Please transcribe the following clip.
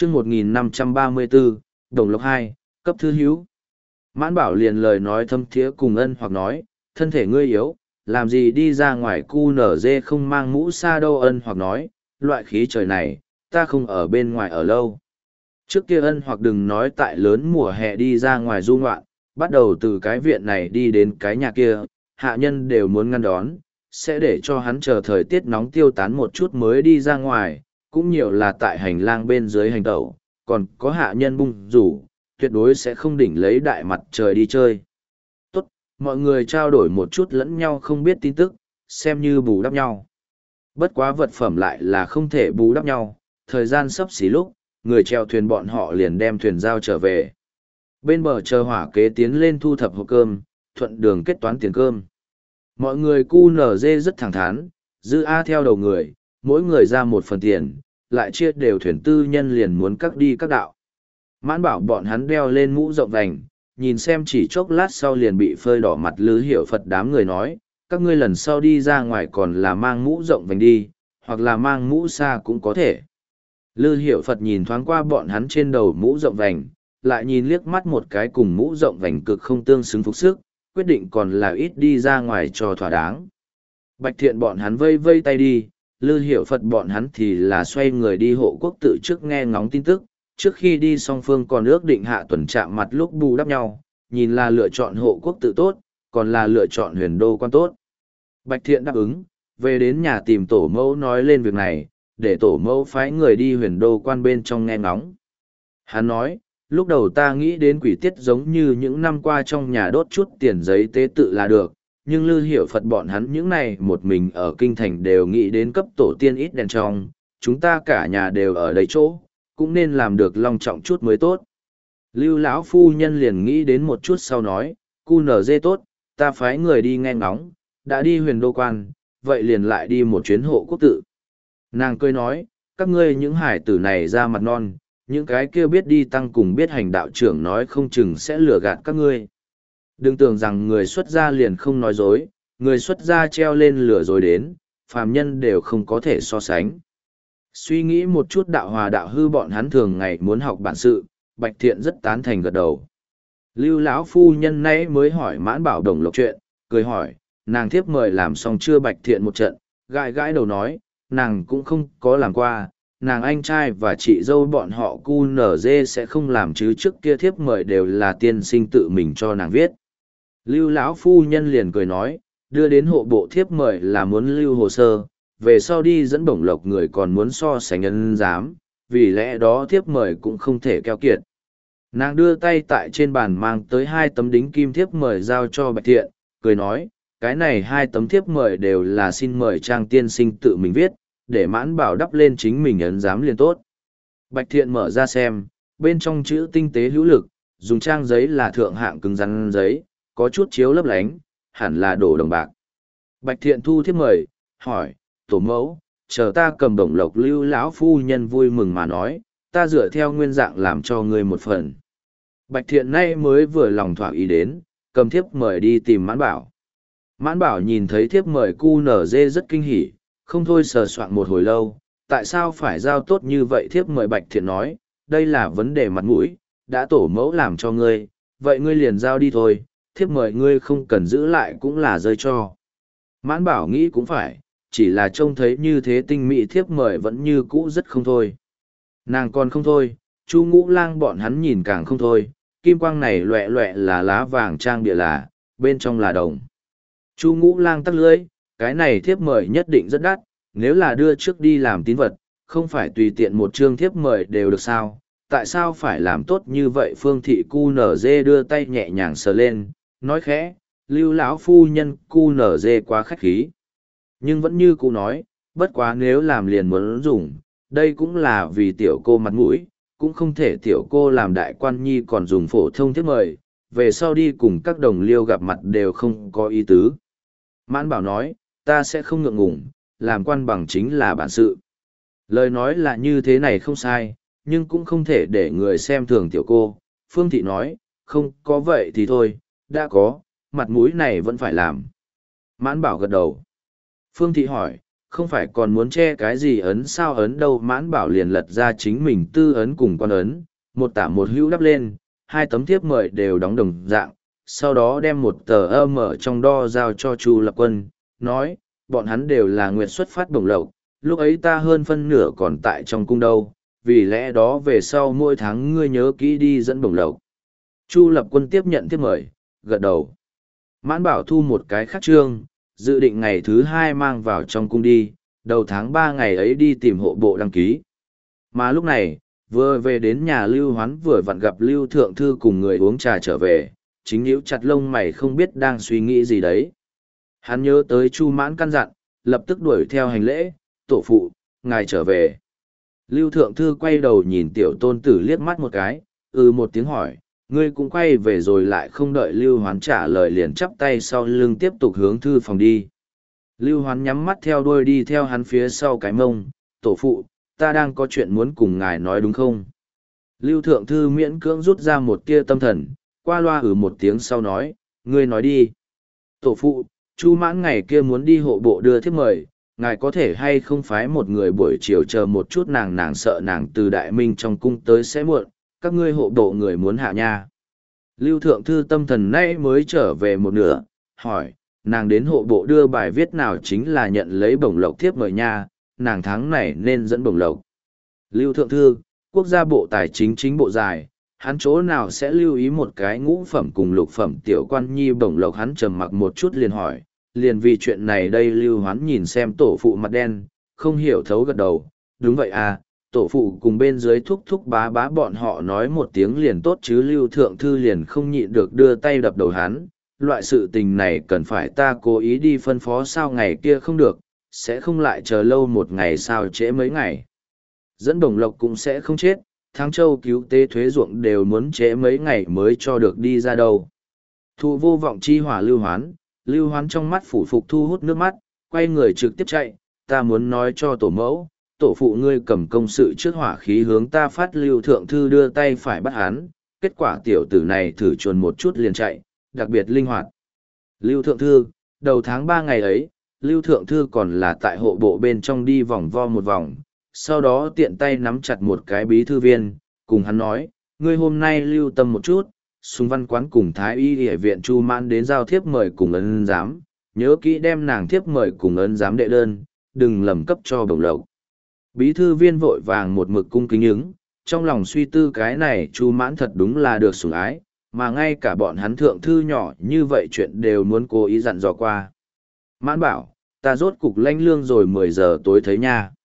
chương 1534, Đồng Lộc 2, cấp thư hữu. Mãn Bảo liền lời nói thâm thiế cùng Ân Hoặc nói, thân thể ngươi yếu, làm gì đi ra ngoài cu nở dê không mang mũ sa đâu. Ân Hoặc nói, loại khí trời này, ta không ở bên ngoài ở lâu. Trước kia Ân Hoặc đừng nói tại lớn mùa hè đi ra ngoài du ngoạn, bắt đầu từ cái viện này đi đến cái nhà kia, hạ nhân đều muốn ngăn đón, sẽ để cho hắn chờ thời tiết nóng tiêu tán một chút mới đi ra ngoài, cũng nhiều là tại hành lang bên dưới hành tẩu, còn có hạ nhân bung rủ, tuyệt đối sẽ không đỉnh lấy đại mặt trời đi chơi. Tốt, mọi người trao đổi một chút lẫn nhau không biết tin tức, xem như bù đắp nhau. Bất quá vật phẩm lại là không thể bù đắp nhau, thời gian sắp xỉ lúc, người chèo thuyền bọn họ liền đem thuyền giao trở về. Bên bờ chờ hỏa kế tiến lên thu thập hộp cơm, thuận đường kết toán tiền cơm. Mọi người QNZ rất thẳng thắn, dư A theo đầu người, mỗi người ra một phần tiền, lại chia đều thuyền tư nhân liền muốn cắt đi các đạo. Mãn Bảo bọn hắn đeo lên mũ rộng vành, nhìn xem chỉ chốc lát sau liền bị phơi đỏ mặt Lư Hiểu Phật đám người nói, các ngươi lần sau đi ra ngoài còn là mang mũ rộng vành đi, hoặc là mang mũ xa cũng có thể. Lư Hiểu Phật nhìn thoáng qua bọn hắn trên đầu mũ rộng vành, lại nhìn liếc mắt một cái cùng mũ rộng vành cực không tương xứng phục sức, quyết định còn là ít đi ra ngoài cho thỏa đáng. Bạch Thiện bọn hắn vây vây tay đi, Lư Hiểu Phật bọn hắn thì là xoay người đi hộ quốc tự trước nghe ngóng tin tức, trước khi đi song phương còn ước định hạ tuần chạm mặt lúc bù đắp nhau, nhìn là lựa chọn hộ quốc tự tốt, còn là lựa chọn huyền đô quan tốt. Bạch Thiện đáp ứng, về đến nhà tìm tổ mẫu nói lên việc này, để tổ mẫu phái người đi huyền đô quan bên trong nghe ngóng. Hắn nói, lúc đầu ta nghĩ đến quỷ tiết giống như những năm qua trong nhà đốt chút tiền giấy tế tự là được, nhưng Lư Hiểu Phật bọn hắn những này một mình ở kinh thành đều nghĩ đến cấp tổ tiên ít đèn trong, chúng ta cả nhà đều ở đây chỗ, cũng nên làm được long trọng chút mới tốt. Lưu lão phu nhân liền nghĩ đến một chút sau nói, QNZ tốt, ta phái người đi nghe ngóng, đã đi huyền đô quan, vậy liền lại đi một chuyến hộ quốc tự. Nàng cười nói, các ngươi những hải tử này ra mặt non, những cái kia biết đi tăng cùng biết hành đạo trưởng nói không chừng sẽ lừa gạt các ngươi. Đừng tưởng rằng người xuất gia liền không nói dối, người xuất gia treo lên lừa dối đến, phàm nhân đều không có thể so sánh. Suy nghĩ một chút đạo hòa đạo hư bọn hắn thường ngày muốn học bản sự, Bạch Thiện rất tán thành gật đầu. Lưu lão phu nhân nãy mới hỏi Mãn Bảo Đồng Lộc chuyện, cười hỏi, nàng thiếp mời làm xong chưa? Bạch Thiện một trận, gãi gãi đầu nói, nàng cũng không có làm qua, nàng anh trai và chị dâu bọn họ QNZ sẽ không làm chứ trước kia thiếp mời đều là tiên sinh tự mình cho nàng viết. Lưu lão phu nhân liền cười nói, đưa đến hộ bộ thiếp mời là muốn lưu hồ sơ, về sau đi dẫn Bổng Lộc người còn muốn so sánh ân giám, vì lẽ đó thiếp mời cũng không thể keo kiệt. Nàng đưa tay tại trên bàn mang tới 2 tấm đính kim thiếp mời giao cho Bạch Thiện, cười nói, cái này 2 tấm thiếp mời đều là xin mời Trang tiên sinh tự mình viết, để Mãn Bảo đắp lên chính mình ấn giám liền tốt. Bạch Thiện mở ra xem, bên trong chữ tinh tế hữu lực, dùng trang giấy là thượng hạng cứng rắn giấy, có chút chiếu lấp lánh, hẳn là đổ đồng bạc. Bạch Thiện thu thiếp mời, hỏi, tổ mẫu, chờ ta cầm Bổng Lộc. Lưu lão phu nhân vui mừng mà nói, ta dựa theo nguyên dạng làm cho ngươi một phần. Bạch Thiện nay mới vừa lòng thỏa ý đến, cầm thiếp mời đi tìm Mãn Bảo. Mãn Bảo nhìn thấy thiếp mời QNZ rất kinh hỉ, không thôi sờ soạn một hồi lâu, tại sao phải giao tốt như vậy? Thiếp mời Bạch Thiện nói, đây là vấn đề mặt mũi, đã tổ mẫu làm cho ngươi, vậy ngươi liền giao đi thôi, thiếp mời ngươi không cần giữ lại cũng là rơi cho. Mãn Bảo nghĩ cũng phải, chỉ là trông thấy như thế tinh mỹ thiếp mời vẫn như cũ rất không thôi. Nàng còn không thôi, Chu Ngũ Lang bọn hắn nhìn càng không thôi, kim quang này loẹ loẹ là lá vàng trang địa là, bên trong là đồng. Chu Ngũ Lang tắc lưỡi, cái này thiếp mời nhất định rất đắt, nếu là đưa trước đi làm tín vật, không phải tùy tiện một chương thiếp mời đều được sao, tại sao phải làm tốt như vậy? Phương thị QNZ đưa tay nhẹ nhàng sờ lên, nói khẽ, Lưu lão phu nhân QNZ quá khách khí. Nhưng vẫn như cô nói, bất quá nếu làm liền muốn dùng, đây cũng là vì tiểu cô mặt mũi, cũng không thể tiểu cô làm đại quan nhi còn dùng phổ thông thiếp mời, về sau đi cùng các đồng liêu gặp mặt đều không có ý tứ. Mãn Bảo nói, ta sẽ không ngượng ngùng, làm quan bằng chính là bản sự. Lời nói là như thế này không sai, nhưng cũng không thể để người xem thường tiểu cô. Phương thị nói, không có vậy thì thôi, đã có, mặt mũi này vẫn phải làm. Mãn Bảo gật đầu. Phương thị hỏi, không phải còn muốn che cái gì ấn sao ấn đâu. Mãn bảo liền lật ra chính mình tư ấn cùng con ấn, một tả một hữu đắp lên, hai tấm thiếp mời đều đóng đồng dạng, sau đó đem một tờ âm ở trong đo giao cho Chu Lập Quân, nói, bọn hắn đều là nguyệt xuất phát bổng lộc, lúc ấy ta hơn phân nửa còn tại trong cung đâu, vì lẽ đó về sau mỗi tháng ngươi nhớ kỹ đi dẫn bổng lộc. Chu Lập Quân tiếp nhận thiếp mời, gật đầu. Mãn bảo thu một cái khắc trương, dự định ngày thứ 2 mang vào trong cung đi, đầu tháng 3 ngày ấy đi tìm hộ bộ đăng ký. Mà lúc này, vừa về đến nhà Lưu Hoán vừa vặn gặp Lưu Thượng Thư cùng người uống trà trở về, chính nhíu chặt lông mày không biết đang suy nghĩ gì đấy. Hắn nhớ tới Chu Mãn căn dặn, lập tức đuổi theo hành lễ, tổ phụ, ngài trở về. Lưu Thượng Thư quay đầu nhìn tiểu tôn tử liếc mắt một cái, một tiếng hỏi, ngươi cũng quay về rồi lại không đợi Lưu Hoán trả lời liền chắp tay sau lưng tiếp tục hướng thư phòng đi. Lưu Hoán nhắm mắt theo đuôi đi theo hắn phía sau cái mông, tổ phụ, ta đang có chuyện muốn cùng ngài nói đúng không? Lưu Thượng Thư miễn cưỡng rút ra một tia tâm thần, qua loa một tiếng sau nói, ngươi nói đi. Tổ phụ, Chu Mãn ngày kia muốn đi hộ bộ đưa thiếp mời, ngài có thể hay không phái một người buổi chiều chờ một chút, nàng sợ nàng từ Đại Minh trong cung tới sẽ muộn, các ngươi hộ bộ người muốn hạ nha. Lưu Thượng Thư tâm thần nay mới trở về một nửa, hỏi, nàng đến hộ bộ đưa bài viết nào chính là nhận lấy bổng lộc thiếp mời nha, nàng tháng này nên dẫn bổng lộc. Lưu Thượng Thư, quốc gia bộ tài chính chính bộ dài, hắn chỗ nào sẽ lưu ý một cái ngũ phẩm cùng lục phẩm tiểu quan nhi bổng lộc. Hắn trầm mặc một chút liền hỏi, liền vì chuyện này đây. Lưu Hoán nhìn xem tổ phụ mặt đen, không hiểu thấu gật đầu, đúng vậy à, tổ phụ cùng bên dưới thúc thúc bá bá bọn họ nói một tiếng liền tốt chứ. Lưu Thượng Thư liền không nhịn được đưa tay đập đầu hắn, loại sự tình này cần phải ta cố ý đi phân phó sao, ngày kia không được, sẽ không lại chờ lâu một ngày sao trễ mấy ngày. Dẫn bổng lộc cũng sẽ không chết, Thắng Châu cứu tế thuế ruộng đều muốn trễ mấy ngày mới cho được đi ra đâu. Thụ vô vọng chi hỏa Lưu Hoán trong mắt phủ phục thu hút nước mắt, quay người trực tiếp chạy, ta muốn nói cho tổ mẫu, tổ phụ ngươi cầm công sự trước hỏa khí hướng ta phát. Lưu Thượng Thư đưa tay phải bắt hắn, kết quả tiểu tử này thử chuồn một chút liền chạy, đặc biệt linh hoạt. Lưu Thượng Thư, đầu tháng 3 ngày ấy, Lưu Thượng Thư còn là tại hộ bộ bên trong đi vòng vo một vòng, sau đó tiện tay nắm chặt một cái bí thư viên, cùng hắn nói, ngươi hôm nay lưu tâm một chút, Sùng Văn Quán cùng Thái Y Y viện Chu Mãn đến giao thiếp mời cùng ấn giám, nhớ kỹ đem nàng thiếp mời cùng ấn giám đệ đơn, đừng lầm cấp cho bổng lộc. Bí thư viên vội vàng một mực cung kính ứng, trong lòng suy tư cái này Chu Mãn thật đúng là được sủng ái, mà ngay cả bọn hắn thượng thư nhỏ như vậy chuyện đều muốn cố ý dặn dò qua. Mãn bảo, ta rốt cục lãnh lương rồi 10 giờ tối thấy nha.